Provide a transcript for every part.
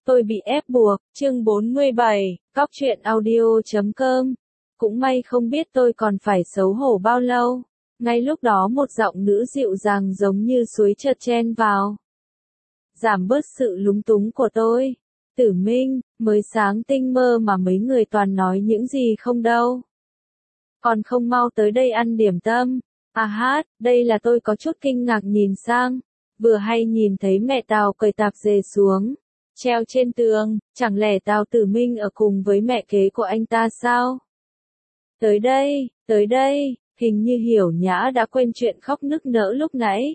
Tôi bị ép buộc, chương 47, Góc truyện audio.com. Cũng may không biết tôi còn phải xấu hổ bao lâu. Ngay lúc đó một giọng nữ dịu dàng giống như suối chợt chen vào. Giảm bớt sự lúng túng của tôi. Tử Minh, mới sáng tinh mơ mà mấy người toàn nói những gì không đâu. Còn không mau tới đây ăn điểm tâm. À hát, đây là tôi có chút kinh ngạc nhìn sang. Vừa hay nhìn thấy mẹ Tào cởi tạp dề xuống. Treo trên tường, chẳng lẽ Tào Tử Minh ở cùng với mẹ kế của anh ta sao? Tới đây, hình như Hiểu Nhã đã quên chuyện khóc nức nở lúc nãy.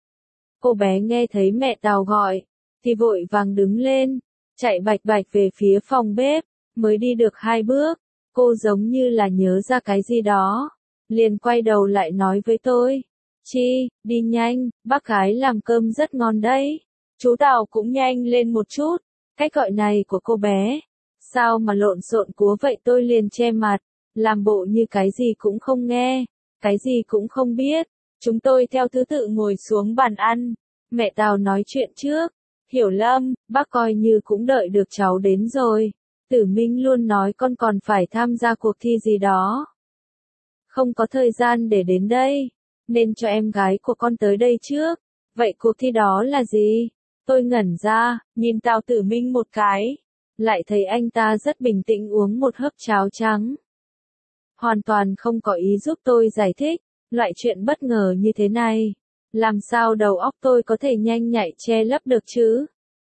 Cô bé nghe thấy mẹ Tào gọi, thì vội vàng đứng lên, chạy bạch bạch về phía phòng bếp, mới đi được 2 bước, cô giống như là nhớ ra cái gì đó, liền quay đầu lại nói với tôi, Chi, đi nhanh, bác gái làm cơm rất ngon đấy. Chú Tào cũng nhanh lên một chút, cách gọi này của cô bé, sao mà lộn xộn quá vậy? Tôi liền che mặt, làm bộ như cái gì cũng không nghe, cái gì cũng không biết. Chúng tôi theo thứ tự ngồi xuống bàn ăn, mẹ Tào nói chuyện trước, Hiểu Lâm, bác coi như cũng đợi được cháu đến rồi, Tử Minh luôn nói con còn phải tham gia cuộc thi gì đó. Không có thời gian để đến đây, nên cho em gái của con tới đây trước, vậy cuộc thi đó là gì? Tôi ngẩn ra, nhìn Tào Tử Minh một cái, lại thấy anh ta rất bình tĩnh uống một hớp cháo trắng. Hoàn toàn không có ý giúp tôi giải thích, loại chuyện bất ngờ như thế này, làm sao đầu óc tôi có thể nhanh nhạy che lấp được chứ?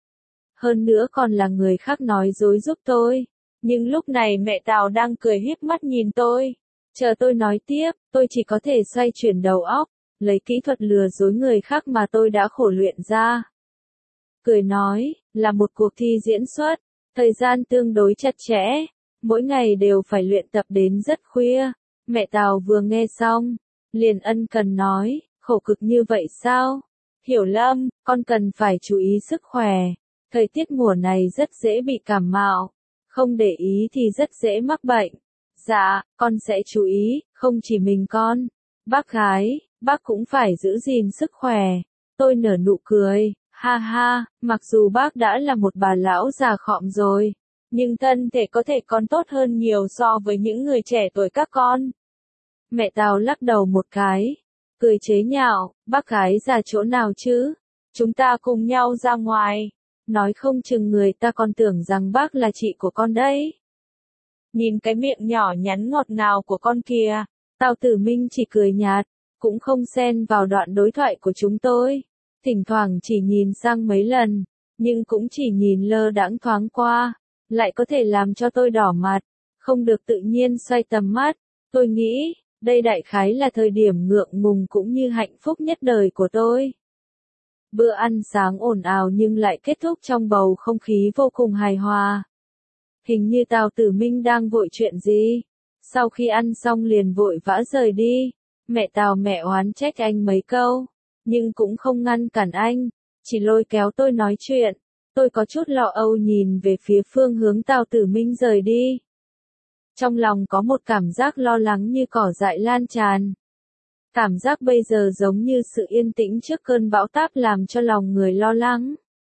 Hơn nữa còn là người khác nói dối giúp tôi, nhưng lúc này mẹ Tào đang cười híp mắt nhìn tôi, chờ tôi nói tiếp, tôi chỉ có thể xoay chuyển đầu óc, lấy kỹ thuật lừa dối người khác mà tôi đã khổ luyện ra. Cười nói, là một cuộc thi diễn xuất, thời gian tương đối chặt chẽ, mỗi ngày đều phải luyện tập đến rất khuya. Mẹ Tào vừa nghe xong, liền ân cần nói, khổ cực như vậy sao? Hiểu Lâm, con cần phải chú ý sức khỏe, thời tiết mùa này rất dễ bị cảm mạo, không để ý thì rất dễ mắc bệnh. Dạ, con sẽ chú ý, không chỉ mình con, bác gái, bác cũng phải giữ gìn sức khỏe. Tôi nở nụ cười. Ha ha, mặc dù bác đã là một bà lão già khọm rồi, nhưng thân thể có thể còn tốt hơn nhiều so với những người trẻ tuổi các con. Mẹ Tào lắc đầu một cái, cười chế nhạo, bác gái già chỗ nào chứ? Chúng ta cùng nhau ra ngoài, nói không chừng người ta còn tưởng rằng bác là chị của con đấy. Nhìn cái miệng nhỏ nhắn ngọt ngào của con kìa, Tào Tử Minh chỉ cười nhạt, cũng không xen vào đoạn đối thoại của chúng tôi. Thỉnh thoảng chỉ nhìn sang mấy lần, nhưng cũng chỉ nhìn lơ đãng thoáng qua, lại có thể làm cho tôi đỏ mặt, không được tự nhiên xoay tầm mắt. Tôi nghĩ, đây đại khái là thời điểm ngượng ngùng cũng như hạnh phúc nhất đời của tôi. Bữa ăn sáng ồn ào nhưng lại kết thúc trong bầu không khí vô cùng hài hòa. Hình như Tào Tử Minh đang vội chuyện gì. Sau khi ăn xong liền vội vã rời đi, mẹ Tào mẹ oán trách anh mấy câu. Nhưng cũng không ngăn cản anh, chỉ lôi kéo tôi nói chuyện. Tôi có chút lo âu nhìn về phía phương hướng Tào Tử Minh rời đi. Trong lòng có một cảm giác lo lắng như cỏ dại lan tràn. Cảm giác bây giờ giống như sự yên tĩnh trước cơn bão táp làm cho lòng người lo lắng.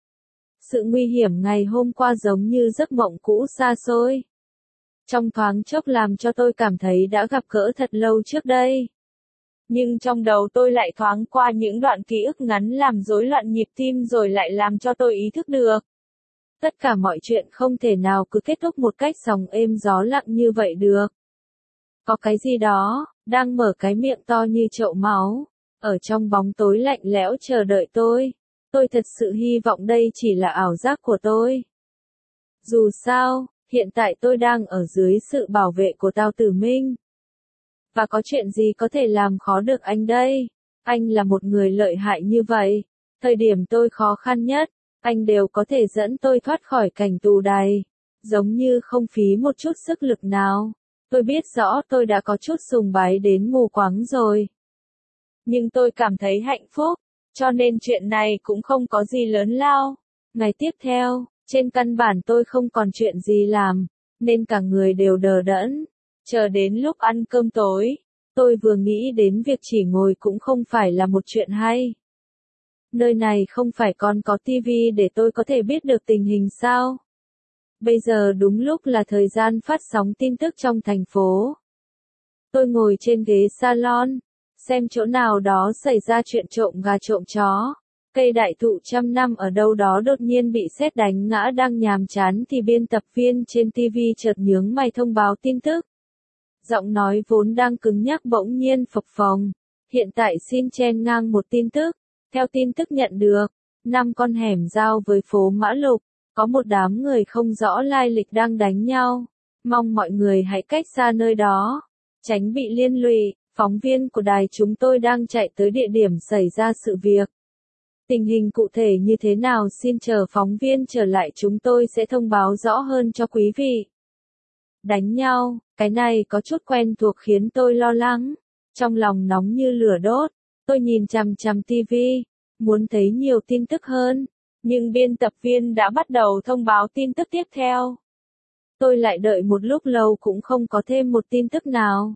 Sự nguy hiểm ngày hôm qua giống như giấc mộng cũ xa xôi. Trong thoáng chốc làm cho tôi cảm thấy đã gặp gỡ thật lâu trước đây. Nhưng trong đầu tôi lại thoáng qua những đoạn ký ức ngắn làm rối loạn nhịp tim rồi lại làm cho tôi ý thức được. Tất cả mọi chuyện không thể nào cứ kết thúc một cách sóng êm gió lặng như vậy được. Có cái gì đó, đang mở cái miệng to như chậu máu, ở trong bóng tối lạnh lẽo chờ đợi tôi. Tôi thật sự hy vọng đây chỉ là ảo giác của tôi. Dù sao, hiện tại tôi đang ở dưới sự bảo vệ của Tào Tử Minh. Và có chuyện gì có thể làm khó được anh đây? Anh là một người lợi hại như vậy. Thời điểm tôi khó khăn nhất, anh đều có thể dẫn tôi thoát khỏi cảnh tù đày. Giống như không phí một chút sức lực nào. Tôi biết rõ tôi đã có chút sùng bái đến mù quáng rồi. Nhưng tôi cảm thấy hạnh phúc, cho nên chuyện này cũng không có gì lớn lao. Ngày tiếp theo, trên căn bản tôi không còn chuyện gì làm, nên cả người đều đờ đẫn. Chờ đến lúc ăn cơm tối, tôi vừa nghĩ đến việc chỉ ngồi cũng không phải là một chuyện hay. Nơi này không phải còn có tivi để tôi có thể biết được tình hình sao? Bây giờ đúng lúc là thời gian phát sóng tin tức trong thành phố. Tôi ngồi trên ghế salon, xem chỗ nào đó xảy ra chuyện trộm gà trộm chó. Cây đại thụ trăm năm ở đâu đó đột nhiên bị sét đánh ngã, đang nhàm chán thì biên tập viên trên TV chợt nhướng mày thông báo tin tức. Giọng nói vốn đang cứng nhắc bỗng nhiên phập phồng. Hiện tại xin chen ngang một tin tức. Theo tin tức nhận được, 5 con hẻm giao với phố Mã Lục, có một đám người không rõ lai lịch đang đánh nhau. Mong mọi người hãy cách xa nơi đó, tránh bị liên lụy. Phóng viên của đài chúng tôi đang chạy tới địa điểm xảy ra sự việc. Tình hình cụ thể như thế nào xin chờ phóng viên trở lại chúng tôi sẽ thông báo rõ hơn cho quý vị. Đánh nhau, cái này có chút quen thuộc khiến tôi lo lắng. Trong lòng nóng như lửa đốt, tôi nhìn chằm chằm TV, muốn thấy nhiều tin tức hơn. Nhưng biên tập viên đã bắt đầu thông báo tin tức tiếp theo. Tôi lại đợi một lúc lâu cũng không có thêm một tin tức nào.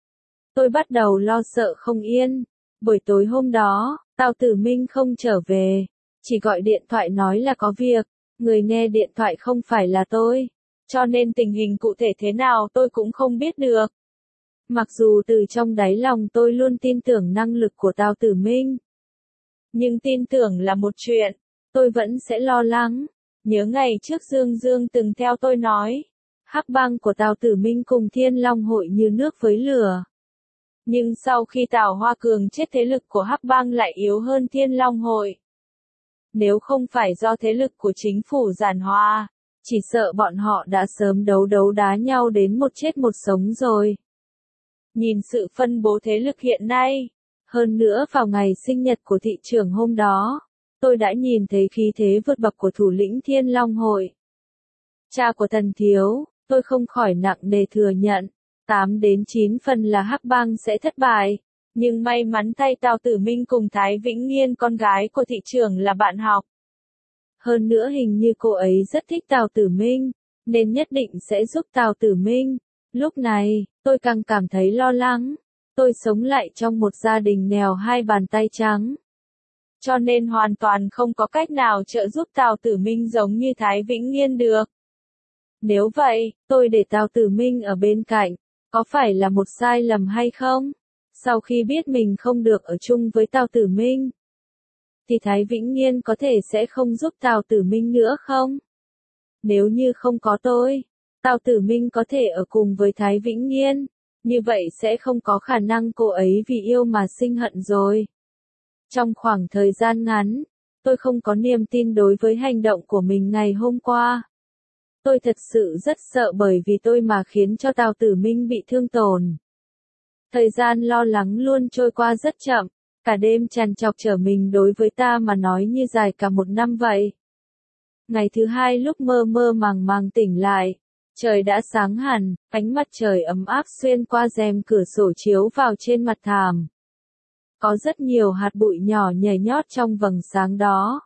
Tôi bắt đầu lo sợ không yên. Buổi tối hôm đó, Tào Tử Minh không trở về, chỉ gọi điện thoại nói là có việc, người nghe điện thoại không phải là tôi, cho nên tình hình cụ thể thế nào tôi cũng không biết được. Mặc dù từ trong đáy lòng tôi luôn tin tưởng năng lực của Tào Tử Minh, nhưng tin tưởng là một chuyện, tôi vẫn sẽ lo lắng. Nhớ ngày trước Dương Dương từng theo tôi nói, hắc bang của Tào Tử Minh cùng Thiên Long hội như nước với lửa. Nhưng sau khi Tào Hoa Cường chết thế lực của hắc bang lại yếu hơn Thiên Long hội. Nếu không phải do thế lực của chính phủ giàn hòa, chỉ sợ bọn họ đã sớm đấu đá nhau đến một chết một sống rồi. Nhìn sự phân bố thế lực hiện nay, hơn nữa vào ngày sinh nhật của thị trưởng hôm đó, tôi đã nhìn thấy khí thế vượt bậc của thủ lĩnh Thiên Long hội. Cha của Thần Thiếu, tôi không khỏi nặng nề thừa nhận, 8 đến 9 phần là hắc bang sẽ thất bại, nhưng may mắn thay Tào Tử Minh cùng Thái Vĩnh Nghiên con gái của thị trưởng là bạn học. Hơn nữa hình như cô ấy rất thích Tào Tử Minh, nên nhất định sẽ giúp Tào Tử Minh. Lúc này, tôi càng cảm thấy lo lắng. Tôi sống lại trong một gia đình nghèo hai bàn tay trắng. Cho nên hoàn toàn không có cách nào trợ giúp Tào Tử Minh giống như Thái Vĩnh Nghiên được. Nếu vậy, tôi để Tào Tử Minh ở bên cạnh, có phải là một sai lầm hay không? Sau khi biết mình không được ở chung với Tào Tử Minh, thì Thái Vĩnh Nghiên có thể sẽ không giúp Tào Tử Minh nữa không? Nếu như không có tôi, Tào Tử Minh có thể ở cùng với Thái Vĩnh Nghiên, như vậy sẽ không có khả năng cô ấy vì yêu mà sinh hận rồi. Trong khoảng thời gian ngắn, tôi không có niềm tin đối với hành động của mình ngày hôm qua. Tôi thật sự rất sợ bởi vì tôi mà khiến cho Tào Tử Minh bị thương tổn. Thời gian lo lắng luôn trôi qua rất chậm, cả đêm trằn trọc trở mình đối với ta mà nói như dài cả một năm vậy. Ngày thứ hai lúc mơ mơ màng màng tỉnh lại, trời đã sáng hẳn, ánh mặt trời ấm áp xuyên qua rèm cửa sổ chiếu vào trên mặt thảm. Có rất nhiều hạt bụi nhỏ nhảy nhót trong vầng sáng đó.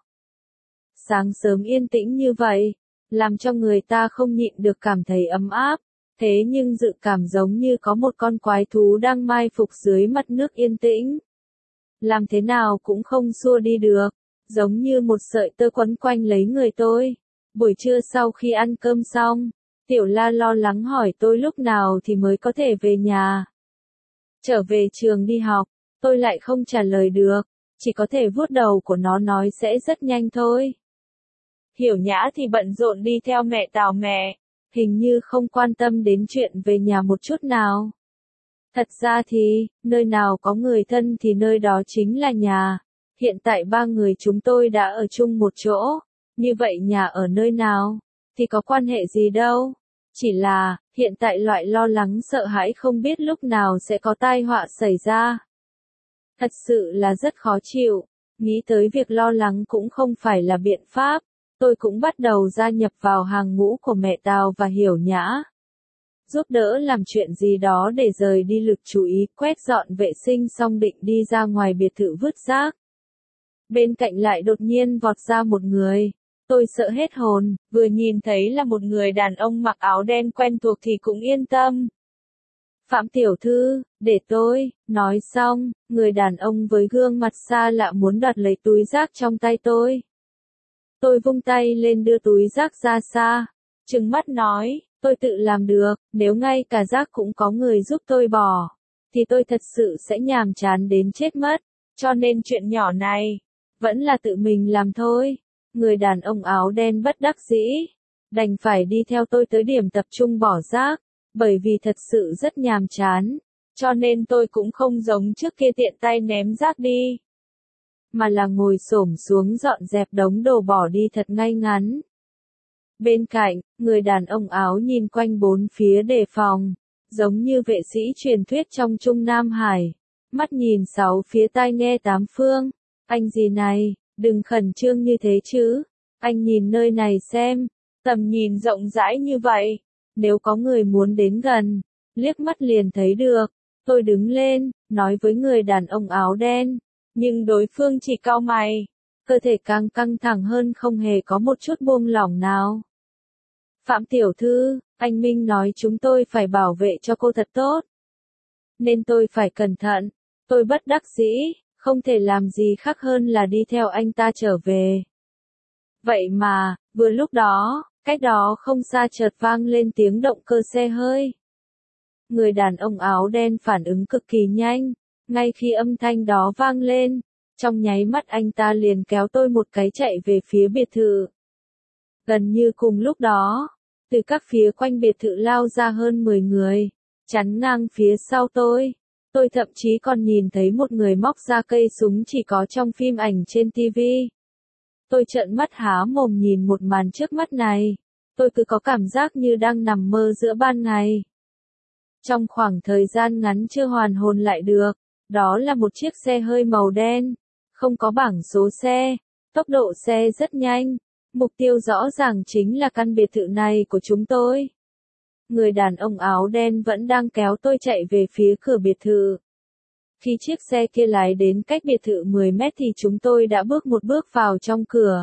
Sáng sớm yên tĩnh như vậy, làm cho người ta không nhịn được cảm thấy ấm áp, thế nhưng dự cảm giống như có một con quái thú đang mai phục dưới mặt nước yên tĩnh. Làm thế nào cũng không xua đi được, giống như một sợi tơ quấn quanh lấy người tôi. Buổi trưa sau khi ăn cơm xong, Tiểu La lo lắng hỏi tôi lúc nào thì mới có thể về nhà. Trở về trường đi học, tôi lại không trả lời được, chỉ có thể vuốt đầu của nó nói sẽ rất nhanh thôi. Hiểu Nhã thì bận rộn đi theo mẹ Tào mẹ, hình như không quan tâm đến chuyện về nhà một chút nào. Thật ra thì, nơi nào có người thân thì nơi đó chính là nhà. Hiện tại ba người chúng tôi đã ở chung một chỗ, như vậy nhà ở nơi nào, thì có quan hệ gì đâu. Chỉ là, hiện tại loại lo lắng sợ hãi không biết lúc nào sẽ có tai họa xảy ra. Thật sự là rất khó chịu, nghĩ tới việc lo lắng cũng không phải là biện pháp. Tôi cũng bắt đầu gia nhập vào hàng ngũ của mẹ Tào và Hiểu Nhã. Giúp đỡ làm chuyện gì đó để rời đi lực chú ý, quét dọn vệ sinh xong định đi ra ngoài biệt thự vứt rác. Bên cạnh lại đột nhiên vọt ra một người. Tôi sợ hết hồn, vừa nhìn thấy là một người đàn ông mặc áo đen quen thuộc thì cũng yên tâm. Phạm tiểu thư, để tôi, nói xong, người đàn ông với gương mặt xa lạ muốn đoạt lấy túi rác trong tay tôi. Tôi vung tay lên đưa túi rác ra xa, trừng mắt nói, tôi tự làm được, nếu ngay cả rác cũng có người giúp tôi bỏ, thì tôi thật sự sẽ nhàm chán đến chết mất, cho nên chuyện nhỏ này, vẫn là tự mình làm thôi. Người đàn ông áo đen bất đắc dĩ, đành phải đi theo tôi tới điểm tập trung bỏ rác, bởi vì thật sự rất nhàm chán, cho nên tôi cũng không giống trước kia tiện tay ném rác đi, mà là ngồi xổm xuống dọn dẹp đống đồ bỏ đi thật ngay ngắn. Bên cạnh, người đàn ông áo nhìn quanh bốn phía đề phòng, giống như vệ sĩ truyền thuyết trong Trung Nam Hải, mắt nhìn sáu phía tai nghe tám phương. Anh gì này, đừng khẩn trương như thế chứ, anh nhìn nơi này xem, tầm nhìn rộng rãi như vậy, nếu có người muốn đến gần, liếc mắt liền thấy được. Tôi đứng lên, nói với người đàn ông áo đen, nhưng đối phương chỉ cau mày, cơ thể càng căng thẳng hơn, không hề có một chút buông lỏng nào. Phạm tiểu thư, anh Minh nói chúng tôi phải bảo vệ cho cô thật tốt, nên tôi phải cẩn thận. Tôi bất đắc dĩ, không thể làm gì khác hơn là đi theo anh ta trở về. Vậy mà, vừa lúc đó, cách đó không xa chợt vang lên tiếng động cơ xe hơi. Người đàn ông áo đen phản ứng cực kỳ nhanh, ngay khi âm thanh đó vang lên, trong nháy mắt anh ta liền kéo tôi một cái chạy về phía biệt thự. Gần như cùng lúc đó, từ các phía quanh biệt thự lao ra hơn 10 người, chắn ngang phía sau tôi. Tôi thậm chí còn nhìn thấy một người móc ra cây súng chỉ có trong phim ảnh trên TV. Tôi trợn mắt há mồm nhìn một màn trước mắt này. Tôi cứ có cảm giác như đang nằm mơ giữa ban ngày. Trong khoảng thời gian ngắn chưa hoàn hồn lại được, đó là một chiếc xe hơi màu đen, không có bảng số xe, tốc độ xe rất nhanh, mục tiêu rõ ràng chính là căn biệt thự này của chúng tôi. Người đàn ông áo đen vẫn đang kéo tôi chạy về phía cửa biệt thự. Khi chiếc xe kia lái đến cách biệt thự 10 mét thì chúng tôi đã bước một bước vào trong cửa.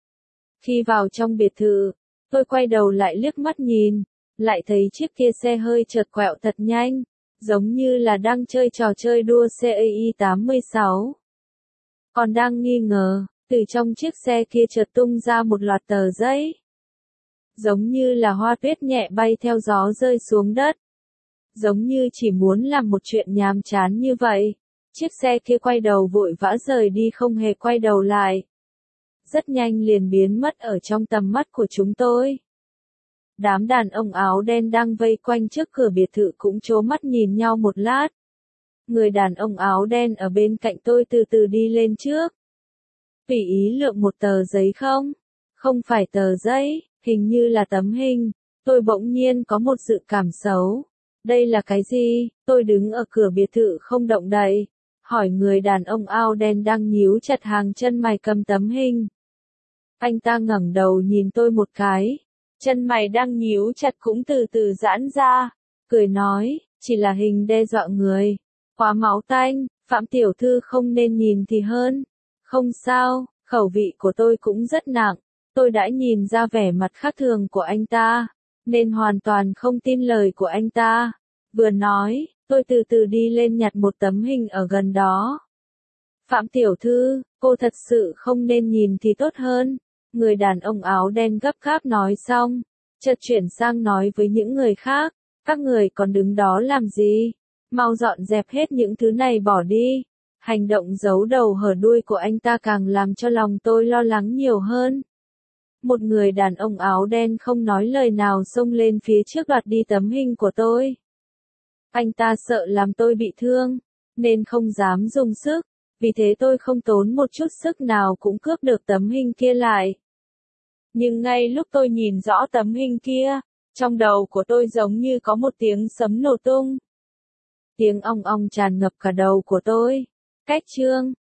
Khi vào trong biệt thự, tôi quay đầu lại liếc mắt nhìn, lại thấy chiếc kia xe hơi chợt quẹo thật nhanh, giống như là đang chơi trò chơi đua xe AI-86. Còn đang nghi ngờ, từ trong chiếc xe kia chợt tung ra một loạt tờ giấy, giống như là hoa tuyết nhẹ bay theo gió rơi xuống đất. Giống như chỉ muốn làm một chuyện nhàm chán như vậy. Chiếc xe kia quay đầu vội vã rời đi, không hề quay đầu lại. Rất nhanh liền biến mất ở trong tầm mắt của chúng tôi. Đám đàn ông áo đen đang vây quanh trước cửa biệt thự cũng trố mắt nhìn nhau một lát. Người đàn ông áo đen ở bên cạnh tôi từ từ đi lên trước. Tùy ý lượm một tờ giấy không? Không phải tờ giấy, hình như là tấm hình. Tôi bỗng nhiên có một dự cảm xấu. Đây là cái gì? Tôi đứng ở cửa biệt thự không động đậy, hỏi người đàn ông áo đen đang nhíu chặt hàng chân mày cầm tấm hình. Anh ta ngẩng đầu nhìn tôi một cái, chân mày đang nhíu chặt cũng từ từ giãn ra, cười nói, chỉ là hình đe dọa người, quá máu tanh, Phạm tiểu thư không nên nhìn thì hơn. Không sao, khẩu vị của tôi cũng rất nặng, tôi đã nhìn ra vẻ mặt khác thường của anh ta, nên hoàn toàn không tin lời của anh ta. Vừa nói, tôi từ từ đi lên nhặt một tấm hình ở gần đó. Phạm tiểu thư, cô thật sự không nên nhìn thì tốt hơn. Người đàn ông áo đen gấp gáp nói xong, chợt chuyển sang nói với những người khác, các người còn đứng đó làm gì? Mau dọn dẹp hết những thứ này bỏ đi. Hành động giấu đầu hở đuôi của anh ta càng làm cho lòng tôi lo lắng nhiều hơn. Một người đàn ông áo đen không nói lời nào xông lên phía trước đoạt đi tấm hình của tôi. Anh ta sợ làm tôi bị thương, nên không dám dùng sức, vì thế tôi không tốn một chút sức nào cũng cướp được tấm hình kia lại. Nhưng ngay lúc tôi nhìn rõ tấm hình kia, trong đầu của tôi giống như có một tiếng sấm nổ tung. Tiếng ong ong tràn ngập cả đầu của tôi. Cách chương